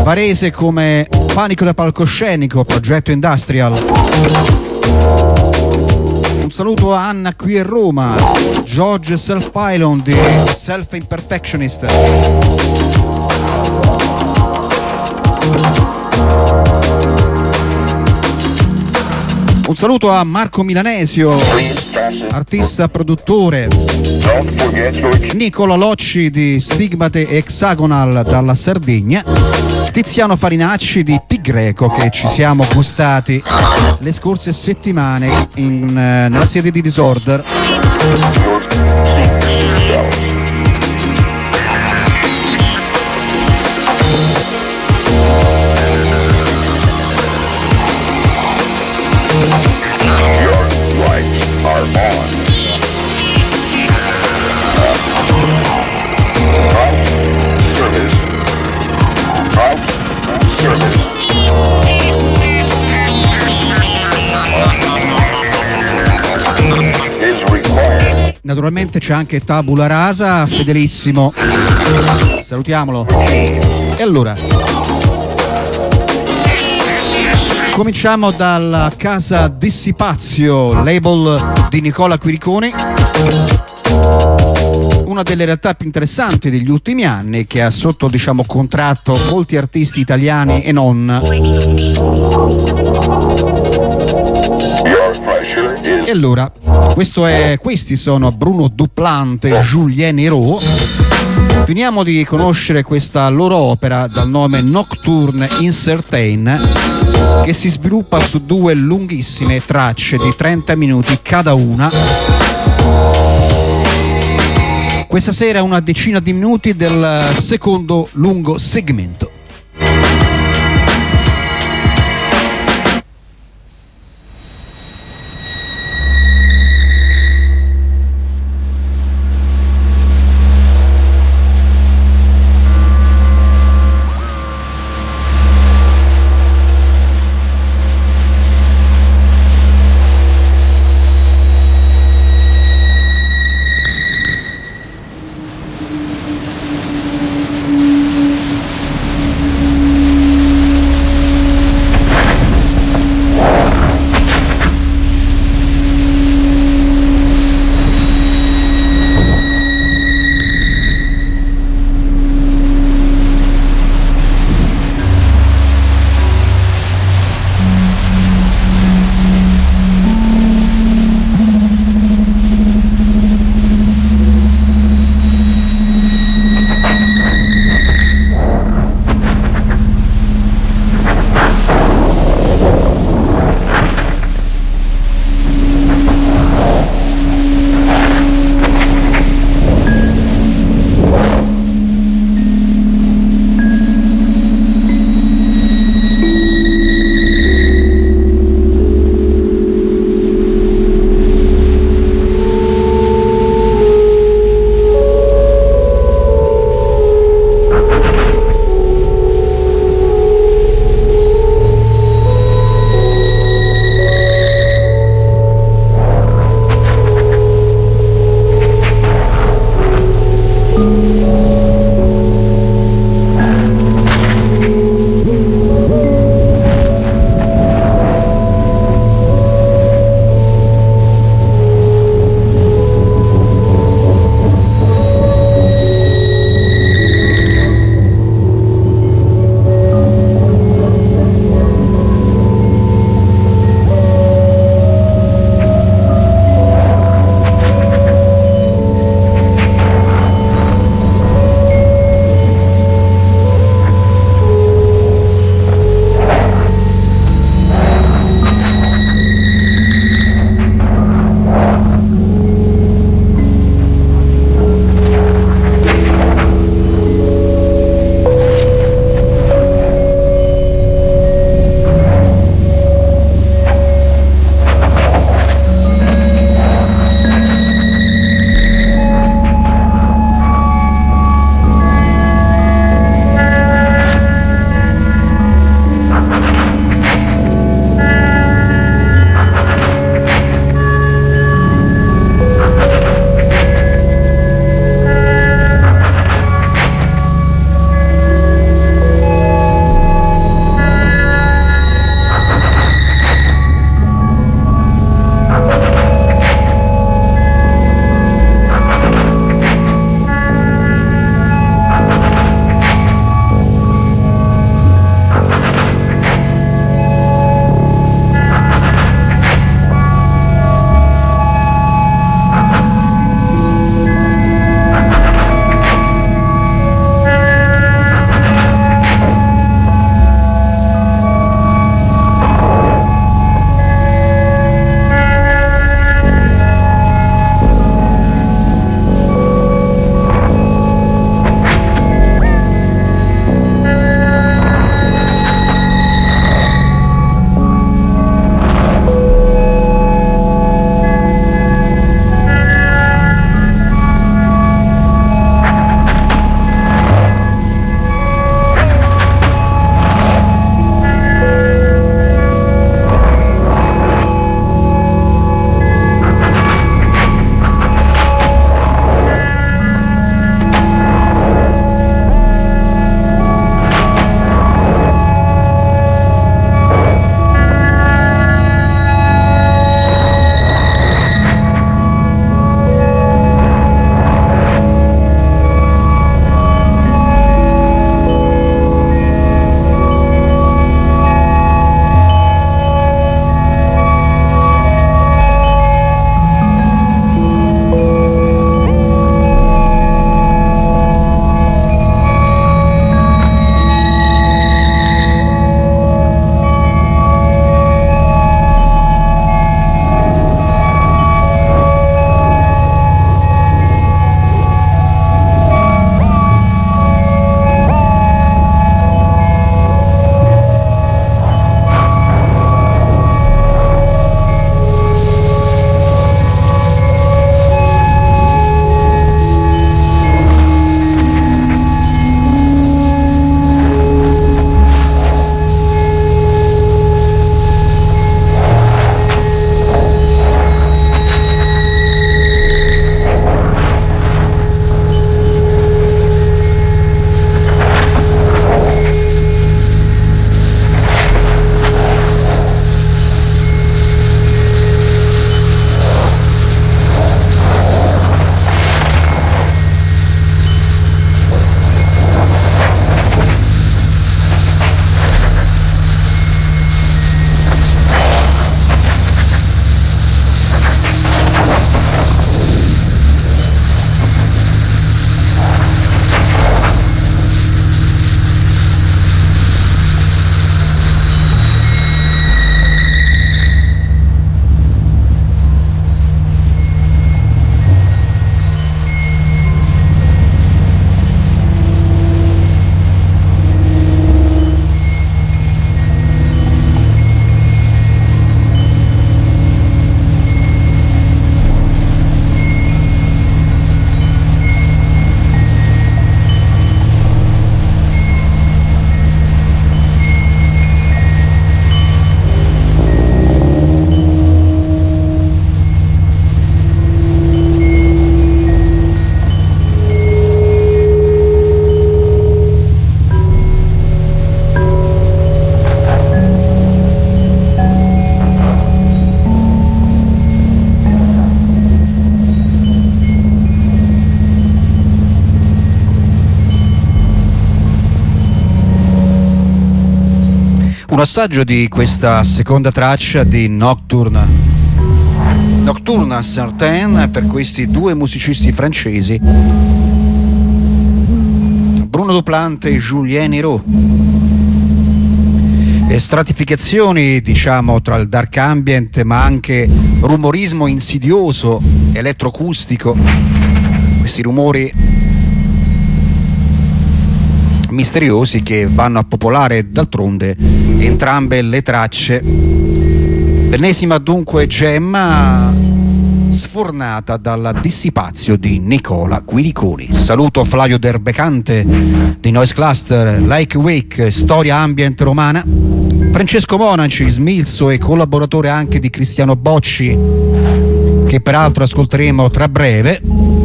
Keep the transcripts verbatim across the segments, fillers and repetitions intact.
Varese come Panico da Palcoscenico, Progetto Industrial. Un saluto a Anna qui a Roma, George Self Pylon di Self Imperfectionist. Un saluto a Marco Milanesio, artista produttore. Nicola Locci di Stigmate Hexagonal dalla Sardegna. Tiziano Farinacci di Pi Greco, che ci siamo gustati le scorse settimane in, eh, nella sede di Disorder. Naturalmente c'è anche Tabula Rasa, fedelissimo. Salutiamolo. E allora, cominciamo dalla casa Dissipazio, label di Nicola Quiriconi. Una delle realtà più interessanti degli ultimi anni, che ha sotto, diciamo, contratto molti artisti italiani e non. E allora, questo è, questi sono Bruno Duplante e Julien Hérault. Finiamo di conoscere questa loro opera dal nome Nocturne Incertain, che si sviluppa su due lunghissime tracce di trenta minuti cada una. Questa sera una decina di minuti del secondo lungo segmento. Un assaggio di questa seconda traccia di Nocturne Nocturne Certain per questi due musicisti francesi, Bruno Duplante e Julien Hiro. E stratificazioni, diciamo, tra il dark ambient ma anche rumorismo insidioso, elettroacustico, questi rumori misteriosi che vanno a popolare d'altronde entrambe le tracce. L'ennesima dunque gemma sfornata dalla Dissipazio di Nicola Guidiconi. Saluto Flavio Derbecante di Noise Cluster, Like Wake, storia ambient romana, Francesco Monaci, smilzo e collaboratore anche di Cristiano Bocci, che peraltro ascolteremo tra breve.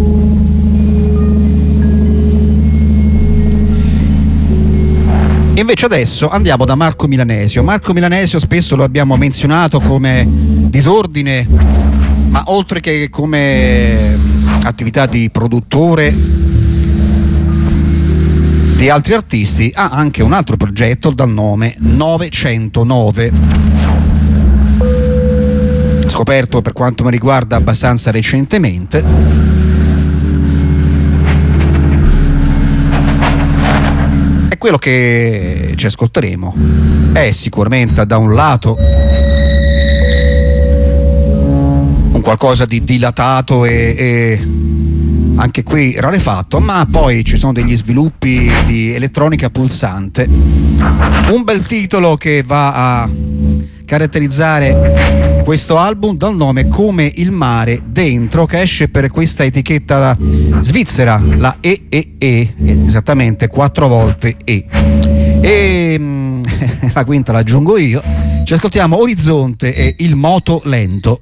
Invece adesso andiamo da Marco Milanesio. Marco Milanesio spesso lo abbiamo menzionato come disordine, ma oltre che come attività di produttore di altri artisti, ha anche un altro progetto dal nome novecentonove, scoperto per quanto mi riguarda abbastanza recentemente. Quello che ci ascolteremo è sicuramente da un lato un qualcosa di dilatato e, e anche qui rarefatto, ma poi ci sono degli sviluppi di elettronica pulsante, un bel titolo che va a caratterizzare questo album dal nome Come il mare dentro, che esce per questa etichetta svizzera, la E E E, esattamente quattro volte E. E mm, la quinta l'aggiungo io. Ci ascoltiamo Orizzonte e Il moto lento.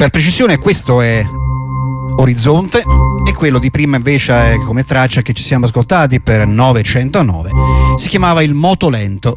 Per precisione questo è Orizzonte e quello di prima invece è come traccia che ci siamo ascoltati per novecentonove si chiamava Il Moto Lento.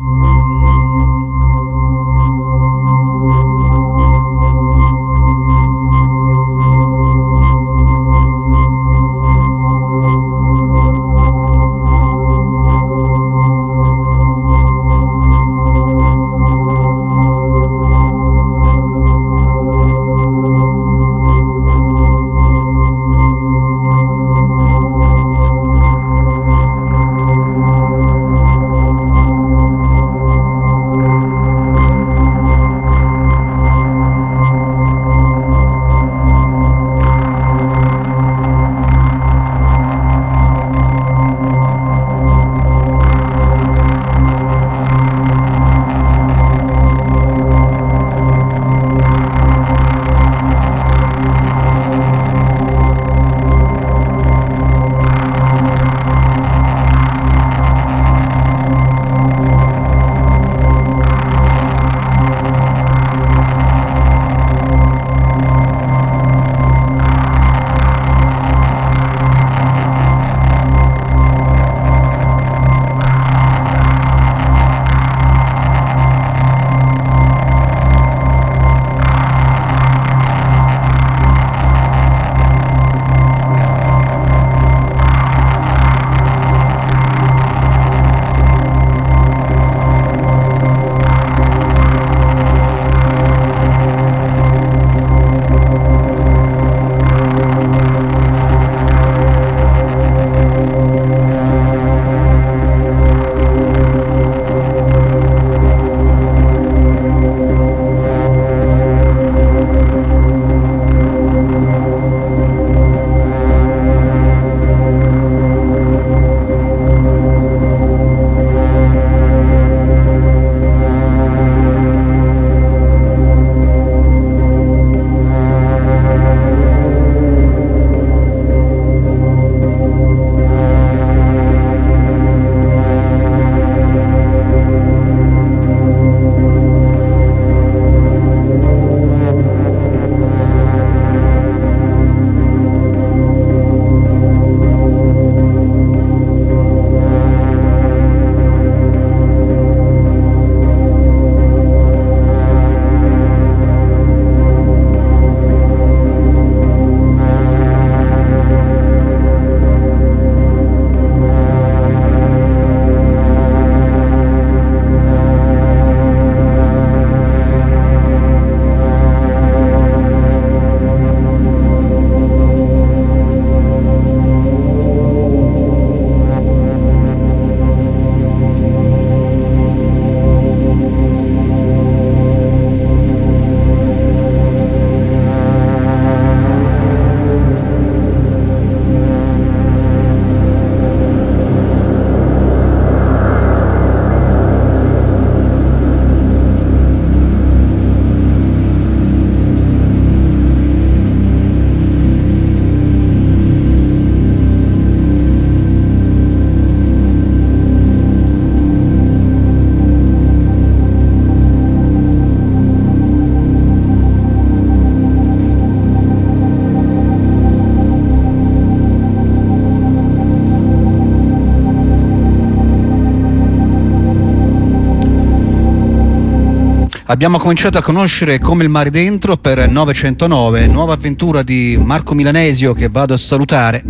Abbiamo cominciato a conoscere Come il mare dentro per novecentonove, nuova avventura di Marco Milanesio che vado a salutare.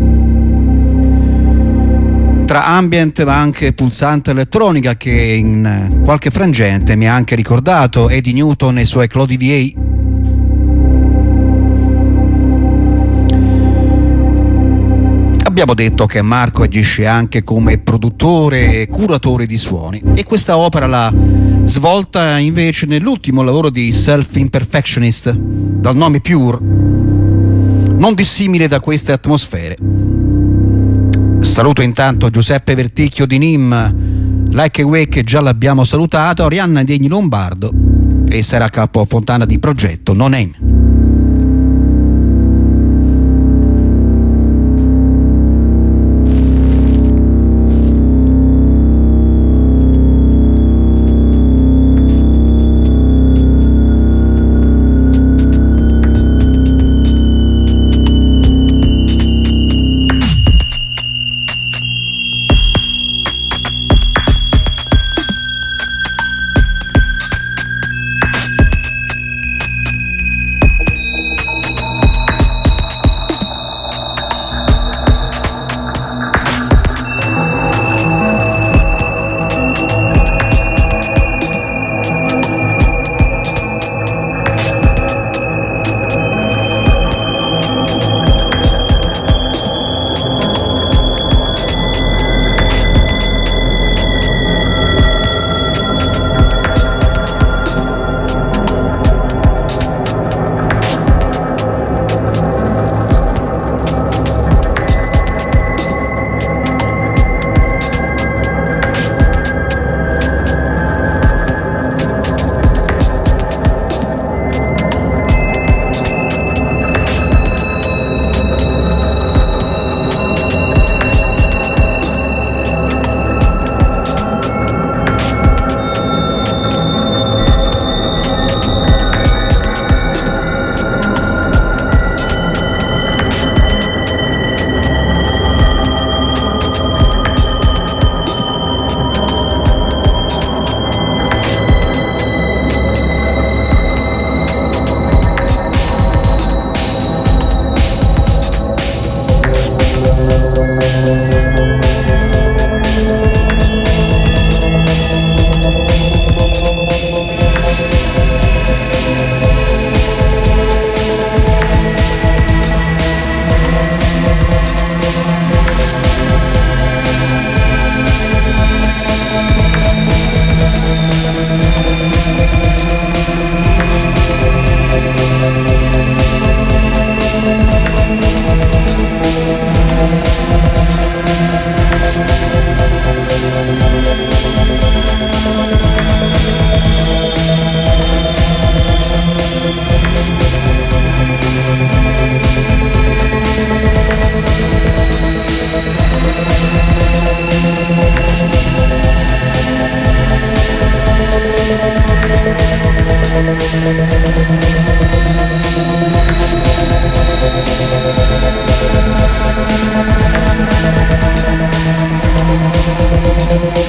Tra ambient ma anche pulsante elettronica che in qualche frangente mi ha anche ricordato Eddie Newton e i suoi Claude V A. Abbiamo detto che Marco agisce anche come produttore e curatore di suoni e questa opera l'ha svolta invece nell'ultimo lavoro di Self Imperfectionist dal nome Pure, non dissimile da queste atmosfere. Saluto intanto Giuseppe Verticchio di Nim, Like Away che già l'abbiamo salutato, Arianna Degni Lombardo e Sara Capo Fontana di Progetto No Name.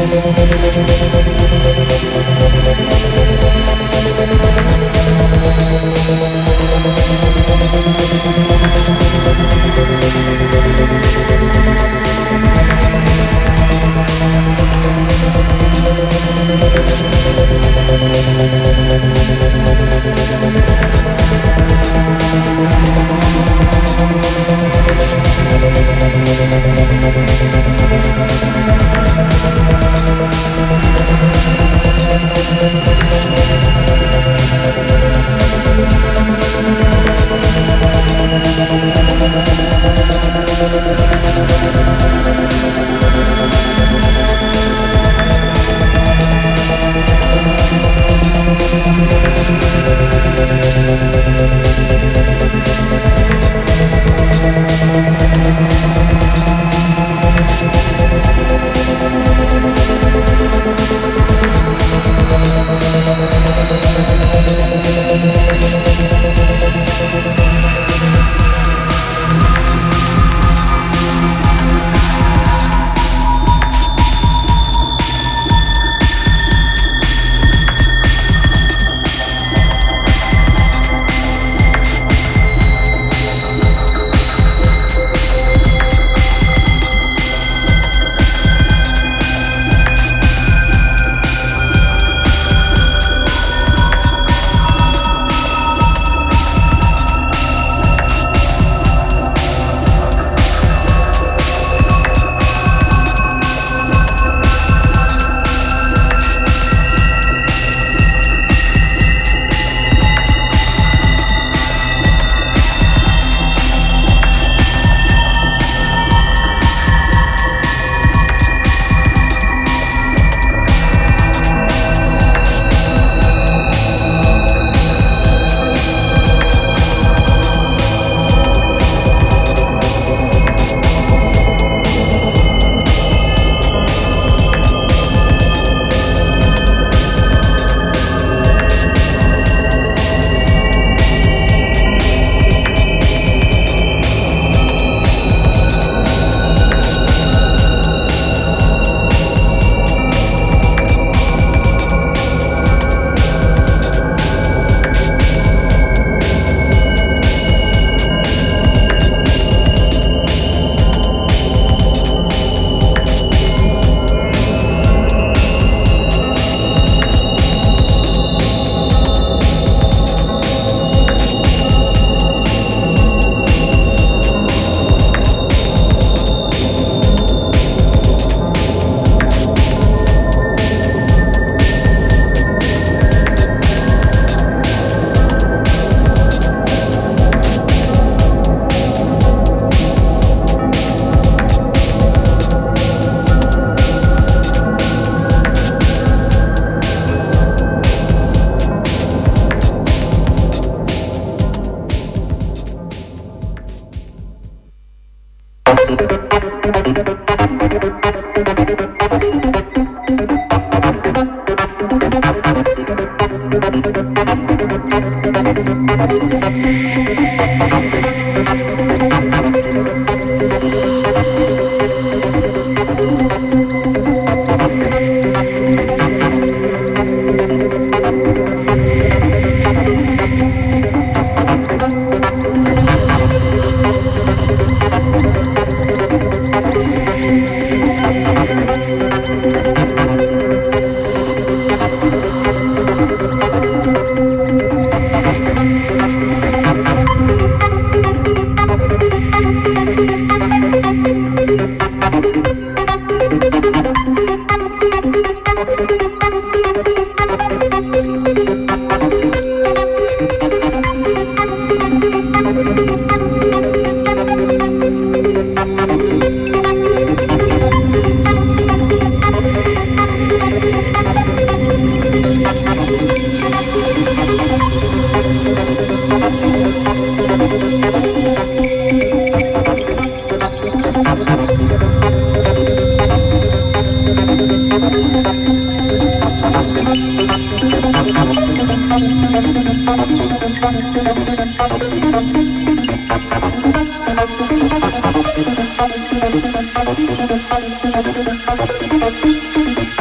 Thank you.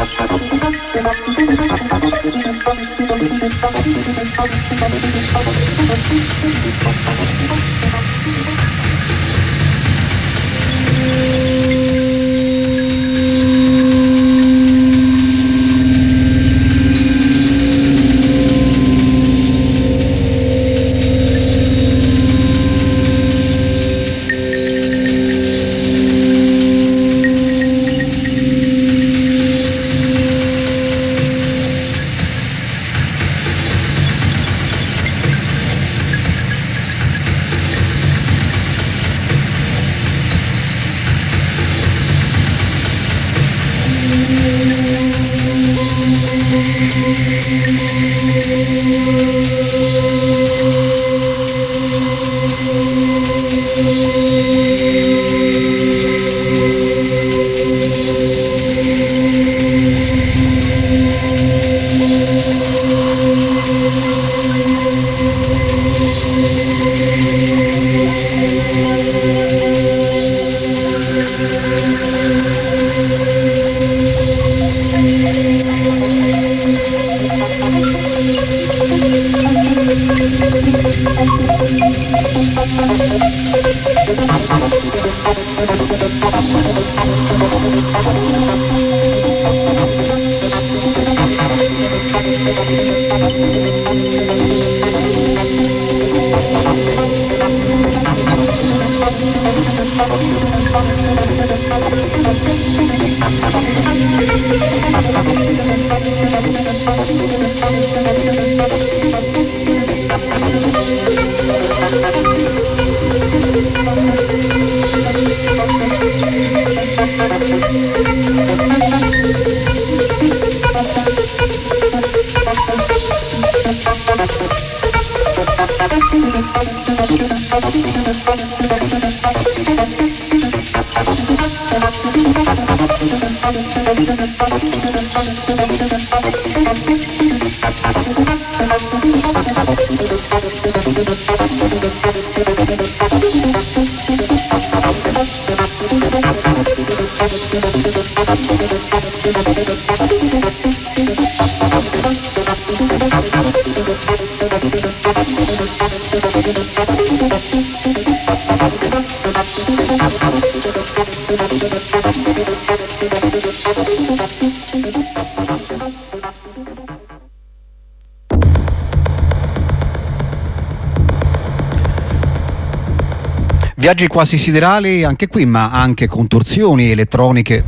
Viaggi quasi siderali anche qui, ma anche contorsioni elettroniche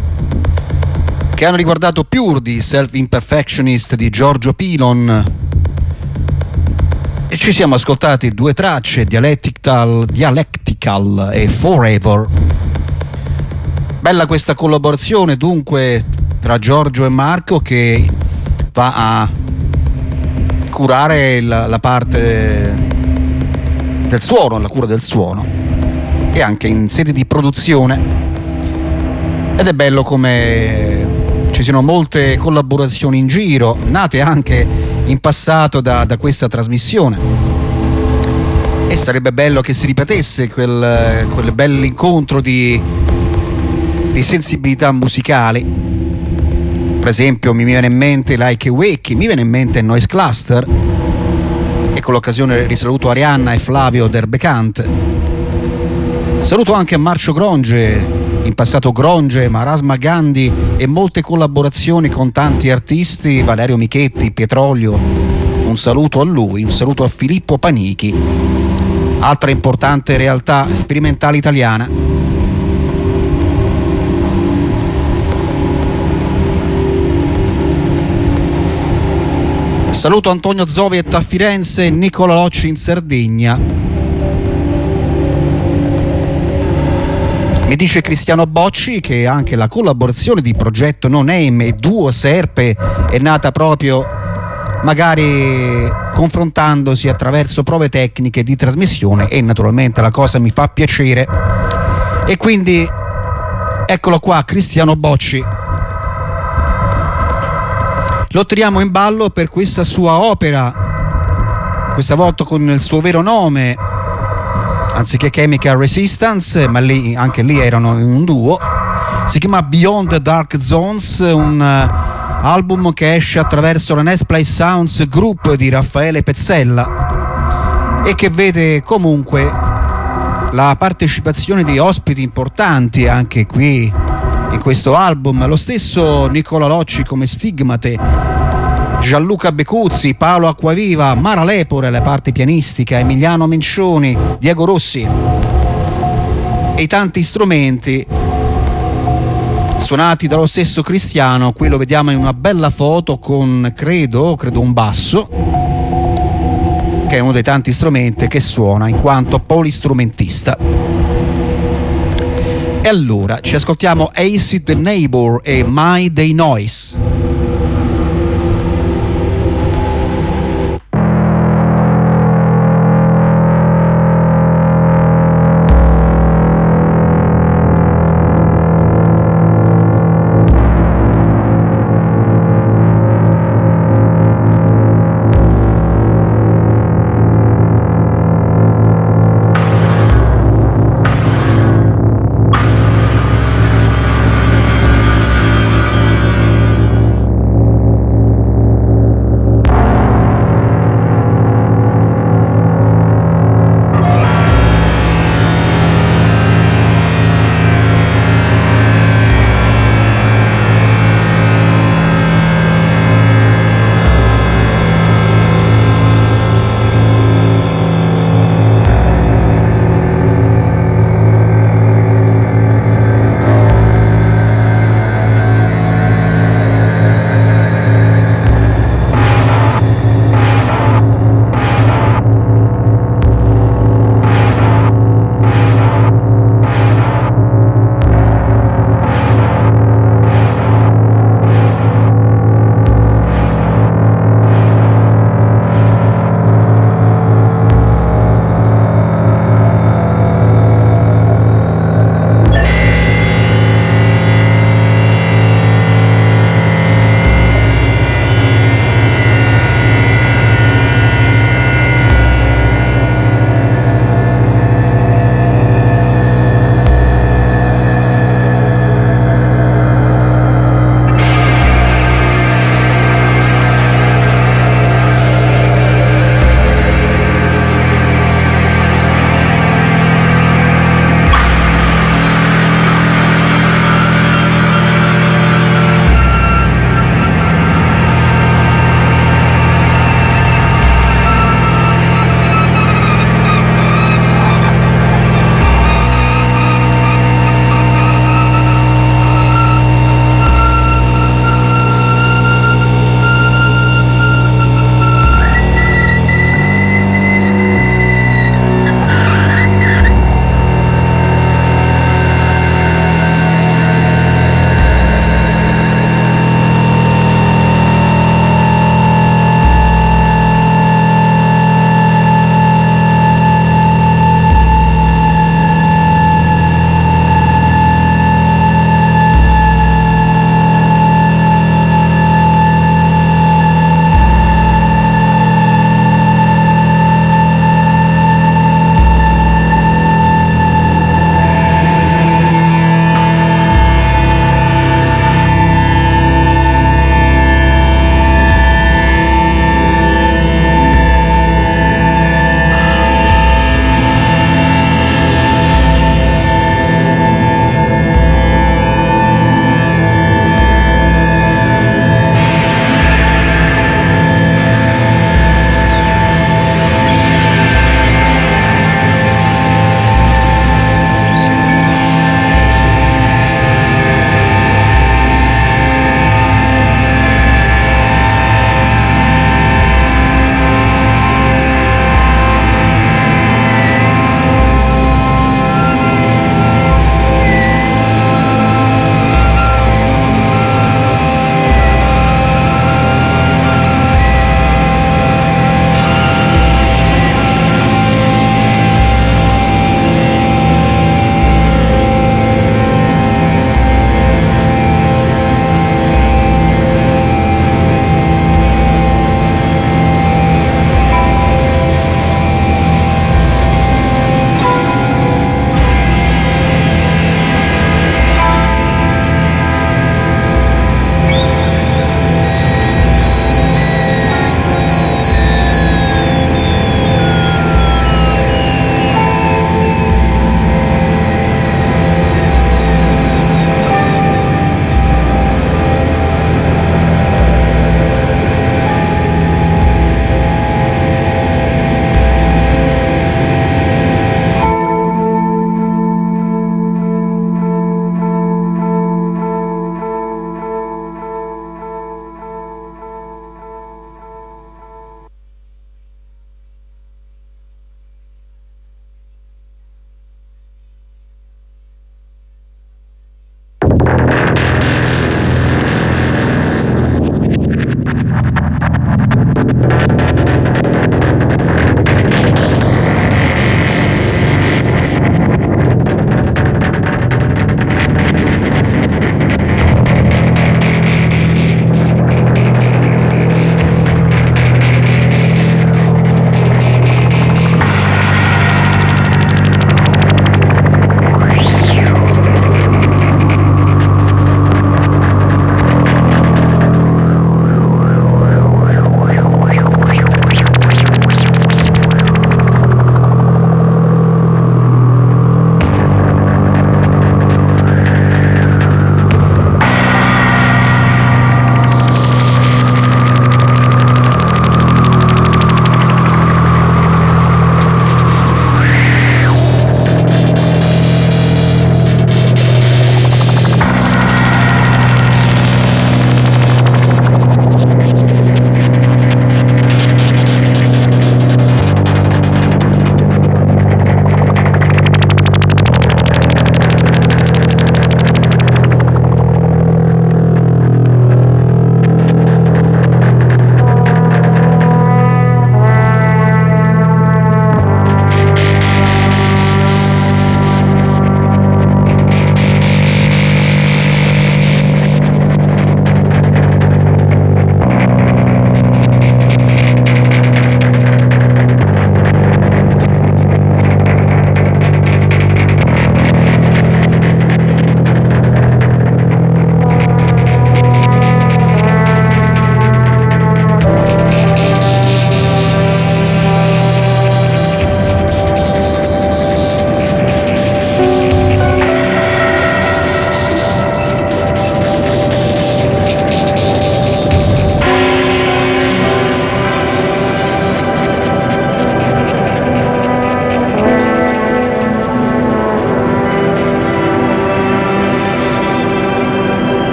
che hanno riguardato Pure di Self-Imperfectionist di Giorgio Pilon, e ci siamo ascoltati due tracce, Dialectical, Dialectical e Forever. Bella questa collaborazione dunque tra Giorgio e Marco, che va a curare la, la parte del suono, la cura del suono, e anche in sede di produzione. Ed è bello come ci siano molte collaborazioni in giro, nate anche in passato da, da questa trasmissione, e sarebbe bello che si ripetesse quel, quel bell'incontro di, di sensibilità musicali. Per esempio mi viene in mente Like a Wake, mi viene in mente Noise Cluster, e con l'occasione risaluto Arianna e Flavio Derbecant. Saluto anche Marcio Gronge, in passato Gronge, Marasma Gandhi, e molte collaborazioni con tanti artisti, Valerio Michetti, Pietrolio. Un saluto a lui, un saluto a Filippo Panichi, altra importante realtà sperimentale italiana. Saluto Antonio Zoviet a Firenze e Nicola Locci in Sardegna. Mi dice Cristiano Bocci che anche la collaborazione di Progetto No Name e Duo Serpe è nata proprio magari confrontandosi attraverso prove tecniche di trasmissione, e naturalmente la cosa mi fa piacere. E quindi eccolo qua Cristiano Bocci. Lo tiriamo in ballo per questa sua opera, questa volta con il suo vero nome, anziché Chemical Resistance, ma lì, anche lì erano in un duo. Si chiama Beyond the Dark Zones, un, album che esce attraverso la Next Play Sounds Group di Raffaele Pezzella e che vede comunque la partecipazione di ospiti importanti anche qui in questo album, lo stesso Nicola Locci come Stigmate, Gianluca Becuzzi, Paolo Acquaviva, Mara Lepore alle parti pianistiche, Emiliano Mencioni, Diego Rossi e i tanti strumenti suonati dallo stesso Cristiano. Qui lo vediamo in una bella foto con credo, credo un basso, che è uno dei tanti strumenti che suona in quanto polistrumentista. E allora ci ascoltiamo Acid Neighbor e My Day Noise.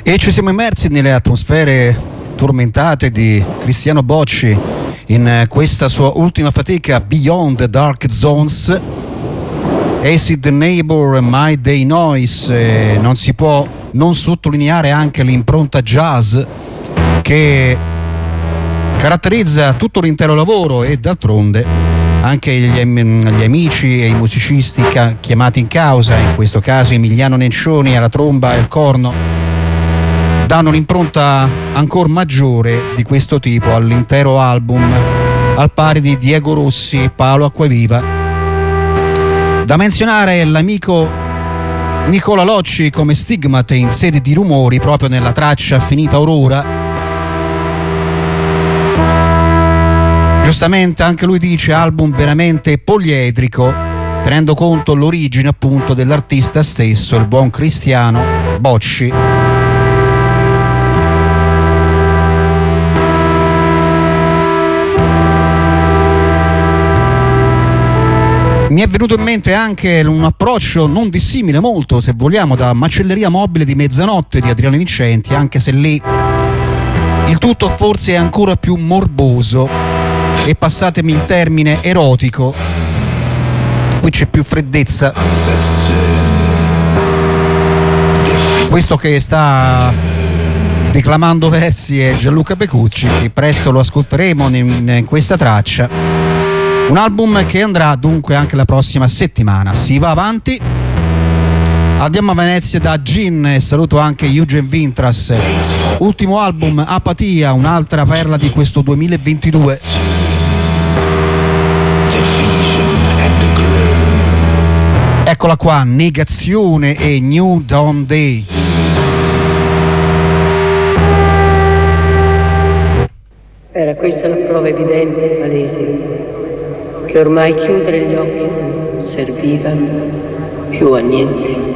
E ci siamo immersi nelle atmosfere tormentate di Cristiano Bocci in questa sua ultima fatica, Beyond the Dark Zones. Acid Neighbor, My Day Noise. Eh, non si può non sottolineare anche l'impronta jazz che caratterizza tutto l'intero lavoro, e d'altronde anche gli, gli amici e i musicisti ca- chiamati in causa, in questo caso Emiliano Nencioni alla tromba e al corno, danno un'impronta ancora maggiore di questo tipo all'intero album, al pari di Diego Rossi e Paolo Acquaviva. Da menzionare l'amico Nicola Locci come Stigmate in sede di rumori, proprio nella traccia Finita Aurora. Giustamente anche lui dice album veramente poliedrico, tenendo conto l'origine appunto dell'artista stesso, il buon Cristiano Bocci. Mi è venuto in mente anche un approccio non dissimile molto, se vogliamo, da Macelleria Mobile di Mezzanotte di Adriano Vincenti, anche se lì il tutto forse è ancora più morboso e, passatemi il termine, erotico. Qui c'è più freddezza. Questo che sta declamando versi è Gianluca Becucci, che presto lo ascolteremo in, in questa traccia. Un album che andrà dunque anche la prossima settimana. Si va avanti. Andiamo a Venezia da Gin e saluto anche Eugen Vintras. Ultimo album, Apatia, un'altra perla di questo duemilaventidue. Eccola qua, Negazione e New Dawn Day. Era questa la prova evidente, palese, che ormai chiudere gli occhi non serviva più a niente.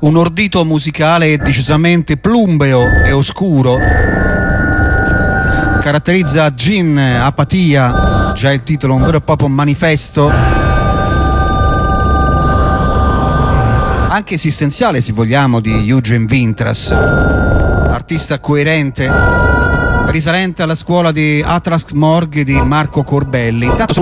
un ordito musicale decisamente plumbeo e oscuro. Caratterizza Gin, Apatia, già il titolo un vero e proprio manifesto, anche esistenziale se vogliamo, di Eugen Vintras, artista coerente, risalente alla scuola di Atrask Morg di Marco Corbelli. Intanto